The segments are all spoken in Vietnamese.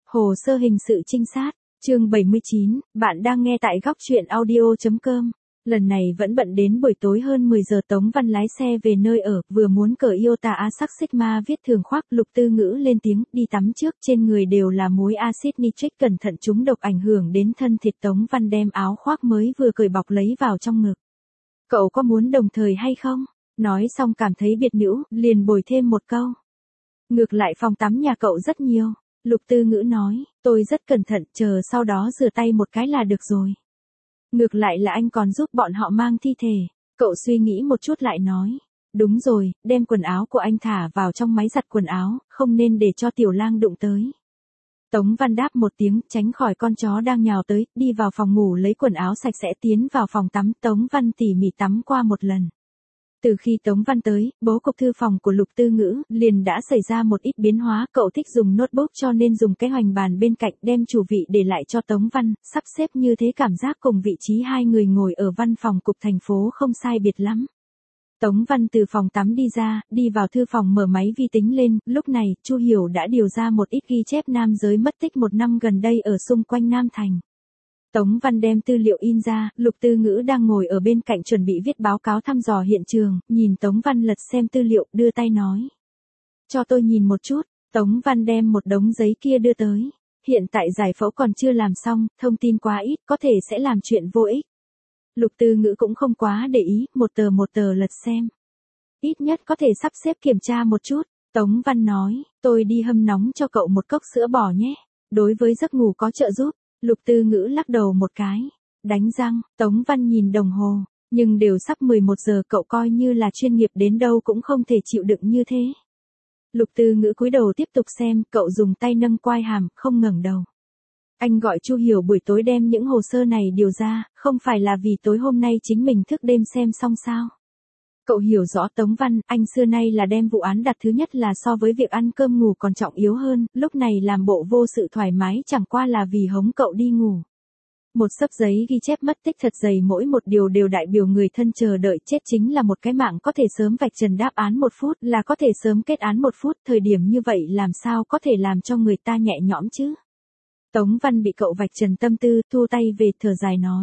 Hồ sơ hình sự trinh sát, chương 79, bạn đang nghe tại góc truyện audio.com. Lần này vẫn bận đến buổi tối hơn 10 giờ Tống Văn lái xe về nơi ở, vừa muốn cởi Iota Asac Sigma viết thường khoác, Lục Tư Ngữ lên tiếng, đi tắm trước, trên người đều là muối axit nitric, cẩn thận chúng độc ảnh hưởng đến thân thịt. Tống Văn đem áo khoác mới vừa cởi bọc lấy vào trong ngực. Cậu có muốn đồng thời hay không? Nói xong cảm thấy biệt nữ, liền bồi thêm một câu. Ngược lại phòng tắm nhà cậu rất nhiều. Lục Tư Ngữ nói, tôi rất cẩn thận, chờ sau đó rửa tay một cái là được rồi. Ngược lại là anh còn giúp bọn họ mang thi thể. Cậu suy nghĩ một chút lại nói, đúng rồi, đem quần áo của anh thả vào trong máy giặt quần áo, không nên để cho Tiểu Lang đụng tới. Tống Văn đáp một tiếng, tránh khỏi con chó đang nhào tới, đi vào phòng ngủ lấy quần áo sạch sẽ tiến vào phòng tắm. Tống Văn tỉ mỉ tắm qua một lần. Từ khi Tống Văn tới, bố cục thư phòng của Lục Tư Ngữ liền đã xảy ra một ít biến hóa. Cậu thích dùng notebook cho nên dùng cái hoành bàn bên cạnh, đem chủ vị để lại cho Tống Văn, sắp xếp như thế cảm giác cùng vị trí hai người ngồi ở văn phòng cục thành phố không sai biệt lắm. Tống Văn từ phòng tắm đi ra, đi vào thư phòng mở máy vi tính lên, lúc này, Chu Hiểu đã điều ra một ít ghi chép nam giới mất tích một năm gần đây ở xung quanh Nam Thành. Tống Văn đem tư liệu in ra, Lục Tư Ngữ đang ngồi ở bên cạnh chuẩn bị viết báo cáo thăm dò hiện trường, nhìn Tống Văn lật xem tư liệu, đưa tay nói. Cho tôi nhìn một chút. Tống Văn đem một đống giấy kia đưa tới. Hiện tại giải phẫu còn chưa làm xong, thông tin quá ít, có thể sẽ làm chuyện vô ích. Lục Tư Ngữ cũng không quá để ý, một tờ lật xem. Ít nhất có thể sắp xếp kiểm tra một chút. Tống Văn nói, tôi đi hâm nóng cho cậu một cốc sữa bò nhé. Đối với giấc ngủ có trợ giúp. Lục Tư Ngữ lắc đầu một cái. Đánh răng, Tống Văn nhìn đồng hồ. Nhưng đều sắp 11 giờ, cậu coi như là chuyên nghiệp đến đâu cũng không thể chịu đựng như thế. Lục Tư Ngữ cúi đầu tiếp tục xem, cậu dùng tay nâng quai hàm, không ngẩng đầu. Anh gọi Chu Hiểu buổi tối đem những hồ sơ này điều ra, không phải là vì tối hôm nay chính mình thức đêm xem xong sao? Cậu hiểu rõ Tống Văn, anh xưa nay là đem vụ án đặt thứ nhất là so với việc ăn cơm ngủ còn trọng yếu hơn, lúc này làm bộ vô sự thoải mái chẳng qua là vì hống cậu đi ngủ. Một xấp giấy ghi chép mất tích thật dày, mỗi một điều đều đại biểu người thân chờ đợi chết chính là một cái mạng, có thể sớm vạch trần đáp án 1 phút, là có thể sớm kết án 1 phút, thời điểm như vậy làm sao có thể làm cho người ta nhẹ nhõm chứ? Tống Văn bị cậu vạch trần tâm tư, thu tay về thở dài nói.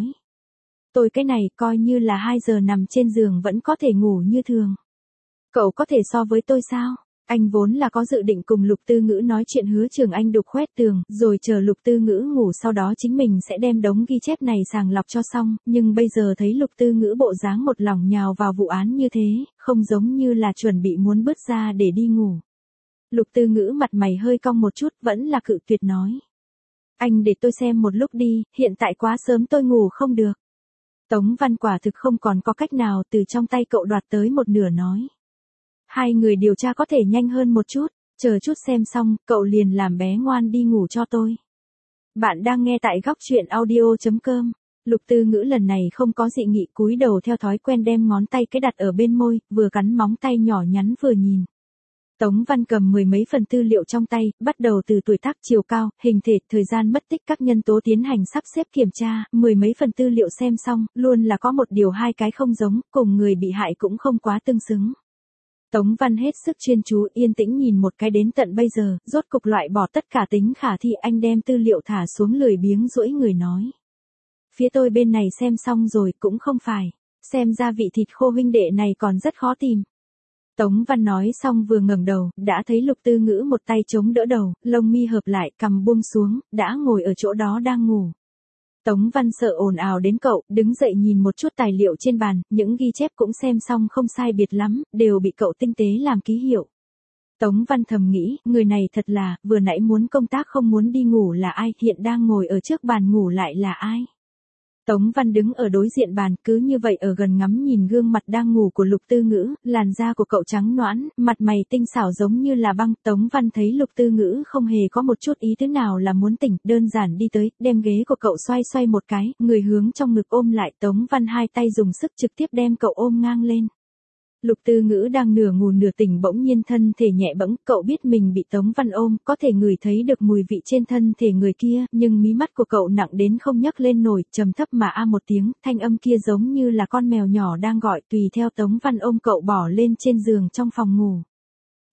Tôi cái này coi như là 2 giờ nằm trên giường vẫn có thể ngủ như thường. Cậu có thể so với tôi sao? Anh vốn là có dự định cùng Lục Tư Ngữ nói chuyện hứa Trường Anh đục khoét tường, rồi chờ Lục Tư Ngữ ngủ sau đó chính mình sẽ đem đống ghi chép này sàng lọc cho xong, nhưng bây giờ thấy Lục Tư Ngữ bộ dáng một lòng nhào vào vụ án như thế, không giống như là chuẩn bị muốn bứt ra để đi ngủ. Lục Tư Ngữ mặt mày hơi cong một chút, vẫn là cự tuyệt nói. Anh để tôi xem một lúc đi, hiện tại quá sớm tôi ngủ không được. Tống Văn quả thực không còn có cách nào, từ trong tay cậu đoạt tới một nửa nói. Hai người điều tra có thể nhanh hơn một chút, chờ chút xem xong, cậu liền làm bé ngoan đi ngủ cho tôi. Bạn đang nghe tại góc truyện audio.com. Lục Tư Ngữ lần này không có dị nghị, cúi đầu theo thói quen đem ngón tay cái đặt ở bên môi, vừa cắn móng tay nhỏ nhắn vừa nhìn. Tống Văn cầm 10 mấy phần tư liệu trong tay, bắt đầu từ tuổi tác, chiều cao, hình thể, thời gian mất tích các nhân tố tiến hành sắp xếp kiểm tra, 10 mấy phần tư liệu xem xong, luôn là có một điều hai cái không giống, cùng người bị hại cũng không quá tương xứng. Tống Văn hết sức chuyên chú, yên tĩnh nhìn một cái đến tận bây giờ, rốt cục loại bỏ tất cả tính khả thi, anh đem tư liệu thả xuống lười biếng duỗi người nói. Phía tôi bên này xem xong rồi, cũng không phải, xem ra vị thịt khô huynh đệ này còn rất khó tìm. Tống Văn nói xong vừa ngẩng đầu, đã thấy Lục Tư Ngữ một tay chống đỡ đầu, lông mi hợp lại, cằm buông xuống, đã ngồi ở chỗ đó đang ngủ. Tống Văn sợ ồn ào đến cậu, đứng dậy nhìn một chút tài liệu trên bàn, những ghi chép cũng xem xong không sai biệt lắm, đều bị cậu tinh tế làm ký hiệu. Tống Văn thầm nghĩ, người này thật là, vừa nãy muốn công tác không muốn đi ngủ là ai, hiện đang ngồi ở trước bàn ngủ lại là ai. Tống Văn đứng ở đối diện bàn, cứ như vậy ở gần ngắm nhìn gương mặt đang ngủ của Lục Tư Ngữ, làn da của cậu trắng nõn, mặt mày tinh xảo giống như là băng. Tống Văn thấy Lục Tư Ngữ không hề có một chút ý thứ nào là muốn tỉnh, đơn giản đi tới, đem ghế của cậu xoay xoay một cái, người hướng trong ngực ôm lại. Tống Văn hai tay dùng sức trực tiếp đem cậu ôm ngang lên. Lục Tư Ngữ đang nửa ngủ nửa tỉnh, bỗng nhiên thân thể nhẹ bẫng, cậu biết mình bị Tống Văn ôm, có thể ngửi thấy được mùi vị trên thân thể người kia, nhưng mí mắt của cậu nặng đến không nhấc lên nổi, trầm thấp mà a một tiếng, thanh âm kia giống như là con mèo nhỏ đang gọi, tùy theo Tống Văn ôm cậu bỏ lên trên giường trong phòng ngủ.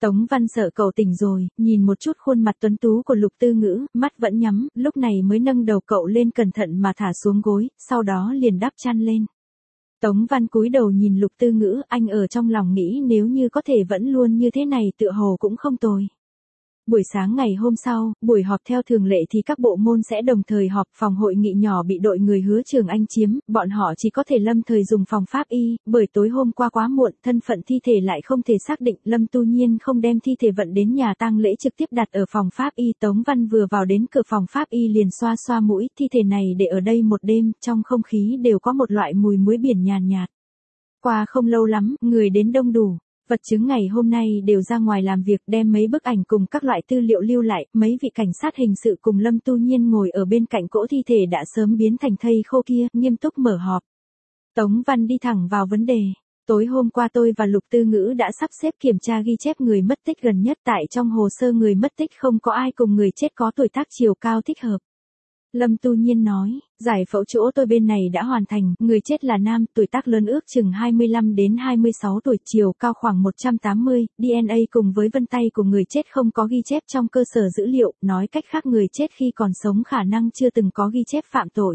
Tống Văn sợ cậu tỉnh rồi, nhìn một chút khuôn mặt tuấn tú của Lục Tư Ngữ, mắt vẫn nhắm, lúc này mới nâng đầu cậu lên cẩn thận mà thả xuống gối, sau đó liền đắp chăn lên. Tống Văn cúi đầu nhìn Lục Tư Ngữ, anh ở trong lòng nghĩ nếu như có thể vẫn luôn như thế này tựa hồ cũng không tồi. Buổi sáng ngày hôm sau, buổi họp theo thường lệ thì các bộ môn sẽ đồng thời họp, phòng hội nghị nhỏ bị đội người Hứa Trường Anh chiếm, bọn họ chỉ có thể lâm thời dùng phòng pháp y, bởi tối hôm qua quá muộn, thân phận thi thể lại không thể xác định, Lâm Tu Nhiên không đem thi thể vận đến nhà tang lễ trực tiếp đặt ở phòng pháp y. Tống Văn vừa vào đến cửa phòng pháp y liền xoa xoa mũi, thi thể này để ở đây một đêm, trong không khí đều có một loại mùi muối biển nhàn nhạt. Qua không lâu lắm, người đến đông đủ. Vật chứng ngày hôm nay đều ra ngoài làm việc, đem mấy bức ảnh cùng các loại tư liệu lưu lại, mấy vị cảnh sát hình sự cùng Lâm Tu Nhiên ngồi ở bên cạnh cỗ thi thể đã sớm biến thành thây khô kia, nghiêm túc mở họp. Tống Văn đi thẳng vào vấn đề. Tối hôm qua tôi và Lục Tư Ngữ đã sắp xếp kiểm tra ghi chép người mất tích gần nhất, tại trong hồ sơ người mất tích không có ai cùng người chết có tuổi tác chiều cao thích hợp. Lâm Tu Nhiên nói, giải phẫu chỗ tôi bên này đã hoàn thành, người chết là nam, tuổi tác lớn ước chừng 25 đến 26 tuổi, chiều cao khoảng 180, DNA cùng với vân tay của người chết không có ghi chép trong cơ sở dữ liệu, nói cách khác người chết khi còn sống khả năng chưa từng có ghi chép phạm tội.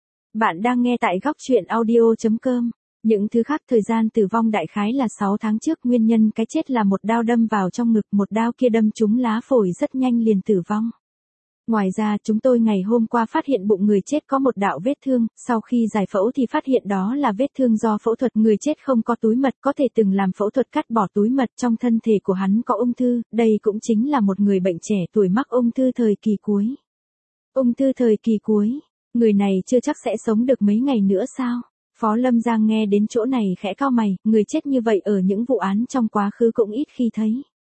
Bạn đang nghe tại góc truyện audio.com. Những thứ khác thời gian tử vong đại khái là 6 tháng trước, nguyên nhân cái chết là một đao đâm vào trong ngực, một đao kia đâm trúng lá phổi rất nhanh liền tử vong. Ngoài ra chúng tôi ngày hôm qua phát hiện bụng người chết có một đạo vết thương, sau khi giải phẫu thì phát hiện đó là vết thương do phẫu thuật, người chết không có túi mật, có thể từng làm phẫu thuật cắt bỏ túi mật, trong thân thể của hắn có ung thư, đây cũng chính là một người bệnh trẻ tuổi mắc ung thư thời kỳ cuối. Ung thư thời kỳ cuối, người này chưa chắc sẽ sống được mấy ngày nữa sao? Phó Lâm Giang nghe đến chỗ này khẽ cau mày, người chết như vậy ở những vụ án trong quá khứ cũng ít khi thấy.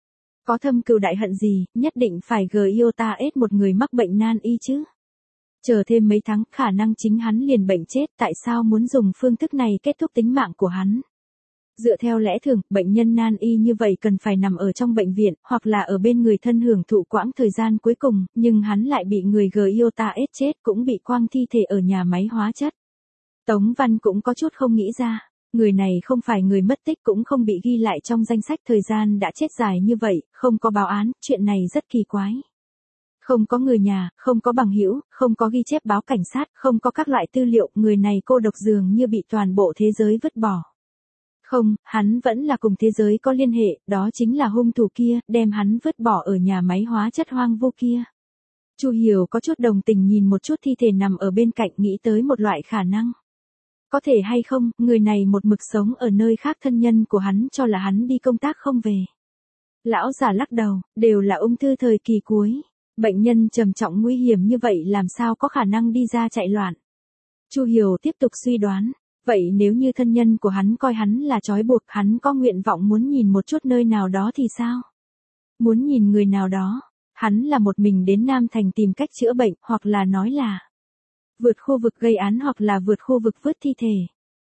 Có thâm cừu đại hận gì, nhất định phải ết một người mắc bệnh nan y chứ. Chờ thêm mấy tháng, khả năng chính hắn liền bệnh chết, tại sao muốn dùng phương thức này kết thúc tính mạng của hắn? Dựa theo lẽ thường, bệnh nhân nan y như vậy cần phải nằm ở trong bệnh viện, hoặc là ở bên người thân hưởng thụ quãng thời gian cuối cùng, nhưng hắn lại bị người ết chết, cũng bị quăng thi thể ở nhà máy hóa chất. Tống Văn cũng có chút không nghĩ ra. Người này không phải người mất tích, cũng không bị ghi lại trong danh sách, thời gian đã chết dài như vậy, không có báo án, chuyện này rất kỳ quái. Không có người nhà, không có bằng hữu, không có ghi chép báo cảnh sát, không có các loại tư liệu, người này cô độc dường như bị toàn bộ thế giới vứt bỏ. Không, hắn vẫn là cùng thế giới có liên hệ, đó chính là hung thủ kia, đem hắn vứt bỏ ở nhà máy hóa chất hoang vu kia. Chu Hiểu có chút đồng tình nhìn một chút thi thể nằm ở bên cạnh, nghĩ tới một loại khả năng. Có thể hay không, người này một mực sống ở nơi khác, thân nhân của hắn cho là hắn đi công tác không về. Lão già lắc đầu, đều là ung thư thời kỳ cuối. Bệnh nhân trầm trọng nguy hiểm như vậy làm sao có khả năng đi ra chạy loạn. Chu Hiểu tiếp tục suy đoán, vậy nếu như thân nhân của hắn coi hắn là trói buộc, hắn có nguyện vọng muốn nhìn một chút nơi nào đó thì sao? Muốn nhìn người nào đó, hắn là một mình đến Nam Thành tìm cách chữa bệnh, hoặc là nói là vượt khu vực gây án, hoặc là vượt khu vực vứt thi thể.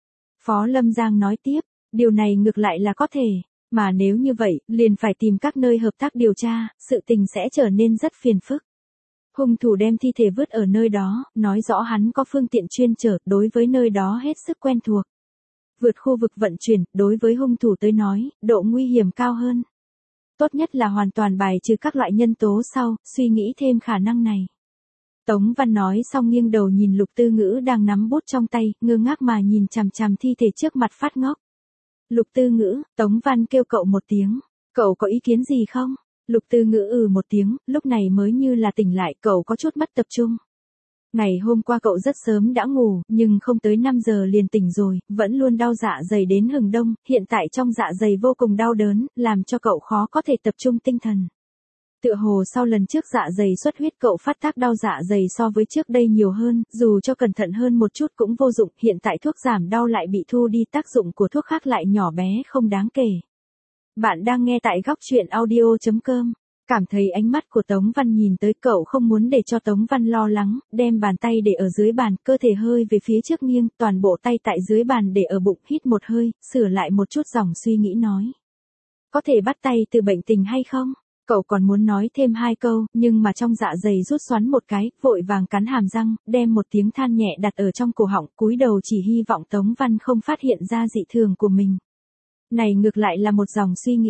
Phó Lâm Giang nói tiếp, điều này ngược lại là có thể, mà nếu như vậy, liền phải tìm các nơi hợp tác điều tra, sự tình sẽ trở nên rất phiền phức. Hung thủ đem thi thể vứt ở nơi đó, nói rõ hắn có phương tiện chuyên chở, đối với nơi đó hết sức quen thuộc. Vượt khu vực vận chuyển, đối với hung thủ tới nói, độ nguy hiểm cao hơn. Tốt nhất là hoàn toàn bài trừ các loại nhân tố sau, suy nghĩ thêm khả năng này. Tống Văn nói xong nghiêng đầu nhìn Lục Tư Ngữ đang nắm bút trong tay, ngơ ngác mà nhìn chằm chằm thi thể trước mặt phát ngốc. Lục Tư Ngữ, Tống Văn kêu cậu một tiếng, cậu có ý kiến gì không? Lục Tư Ngữ một tiếng, lúc này mới như là tỉnh lại, cậu có chút mất tập trung. Ngày hôm qua cậu rất sớm đã ngủ, nhưng không tới 5 giờ liền tỉnh rồi, vẫn luôn đau dạ dày đến hừng đông, hiện tại trong dạ dày vô cùng đau đớn, làm cho cậu khó có thể tập trung tinh thần. Tựa hồ sau lần trước dạ dày xuất huyết cậu phát tác đau dạ dày so với trước đây nhiều hơn, dù cho cẩn thận hơn một chút cũng vô dụng, hiện tại thuốc giảm đau lại bị thu đi, tác dụng của thuốc khác lại nhỏ bé không đáng kể. Bạn đang nghe tại góc truyện audio.com. Cảm thấy ánh mắt của Tống Văn nhìn tới, cậu không muốn để cho Tống Văn lo lắng, đem bàn tay để ở dưới bàn, cơ thể hơi về phía trước nghiêng, toàn bộ tay tại dưới bàn để ở bụng, hít một hơi, sửa lại một chút dòng suy nghĩ nói. Có thể bắt tay từ bệnh tình hay không? Cậu còn muốn nói thêm 2 câu, nhưng mà trong dạ dày rút xoắn một cái, vội vàng cắn hàm răng, đem một tiếng than nhẹ đặt ở trong cổ họng, cúi đầu chỉ hy vọng Tống Văn không phát hiện ra dị thường của mình. Này ngược lại là một dòng suy nghĩ.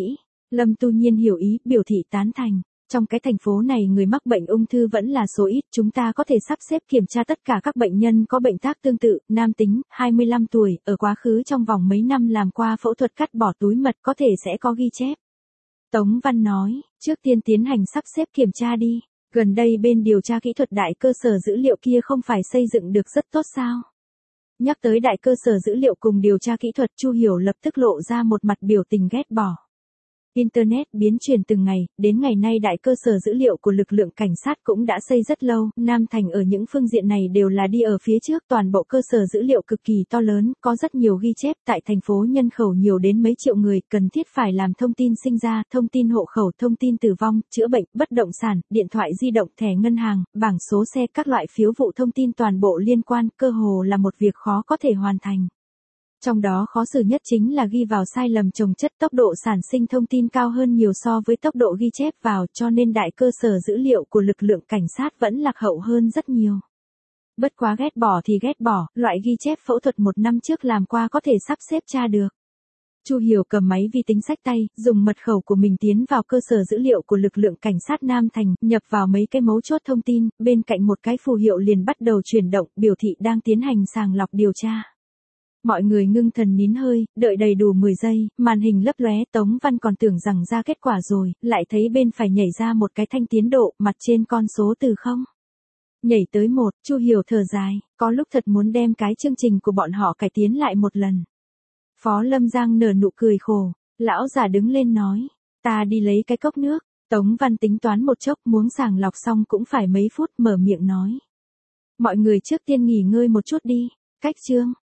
Lâm Tu Nhiên hiểu ý, biểu thị tán thành. Trong cái thành phố này người mắc bệnh ung thư vẫn là số ít, chúng ta có thể sắp xếp kiểm tra tất cả các bệnh nhân có bệnh tác tương tự, nam tính, 25 tuổi, ở quá khứ trong vòng mấy năm làm qua phẫu thuật cắt bỏ túi mật có thể sẽ có ghi chép. Tống Văn nói, trước tiên tiến hành sắp xếp kiểm tra đi. Gần đây bên điều tra kỹ thuật đại cơ sở dữ liệu kia không phải xây dựng được rất tốt sao? Nhắc tới đại cơ sở dữ liệu cùng điều tra kỹ thuật, Chu Hiểu lập tức lộ ra một mặt biểu tình ghét bỏ. Internet biến chuyển từng ngày, đến ngày nay đại cơ sở dữ liệu của lực lượng cảnh sát cũng đã xây rất lâu, Nam Thành ở những phương diện này đều là đi ở phía trước, toàn bộ cơ sở dữ liệu cực kỳ to lớn, có rất nhiều ghi chép, tại thành phố nhân khẩu nhiều đến mấy triệu người, cần thiết phải làm thông tin sinh ra, thông tin hộ khẩu, thông tin tử vong, chữa bệnh, bất động sản, điện thoại di động, thẻ ngân hàng, bảng số xe, các loại phiếu vụ thông tin toàn bộ liên quan, cơ hồ là một việc khó có thể hoàn thành. Trong đó khó xử nhất chính là ghi vào sai lầm chồng chất, tốc độ sản sinh thông tin cao hơn nhiều so với tốc độ ghi chép vào, cho nên đại cơ sở dữ liệu của lực lượng cảnh sát vẫn lạc hậu hơn rất nhiều. Bất quá ghét bỏ thì ghét bỏ, loại ghi chép phẫu thuật 1 năm trước làm qua có thể sắp xếp tra được. Chu Hiểu cầm máy vi tính xách tay, dùng mật khẩu của mình tiến vào cơ sở dữ liệu của lực lượng cảnh sát Nam Thành, nhập vào mấy cái mấu chốt thông tin, bên cạnh một cái phù hiệu liền bắt đầu chuyển động, biểu thị đang tiến hành sàng lọc điều tra. Mọi người ngưng thần nín hơi, đợi đầy đủ 10 giây, màn hình lấp lóe, Tống Văn còn tưởng rằng ra kết quả rồi, lại thấy bên phải nhảy ra một cái thanh tiến độ, mặt trên con số từ 0. Nhảy tới 1, Chu Hiểu thở dài, có lúc thật muốn đem cái chương trình của bọn họ cải tiến lại một lần. Phó Lâm Giang nở nụ cười khổ, lão già đứng lên nói, ta đi lấy cái cốc nước, Tống Văn tính toán một chốc, muốn sàng lọc xong cũng phải mấy phút, mở miệng nói. Mọi người trước tiên nghỉ ngơi một chút đi, cách chương.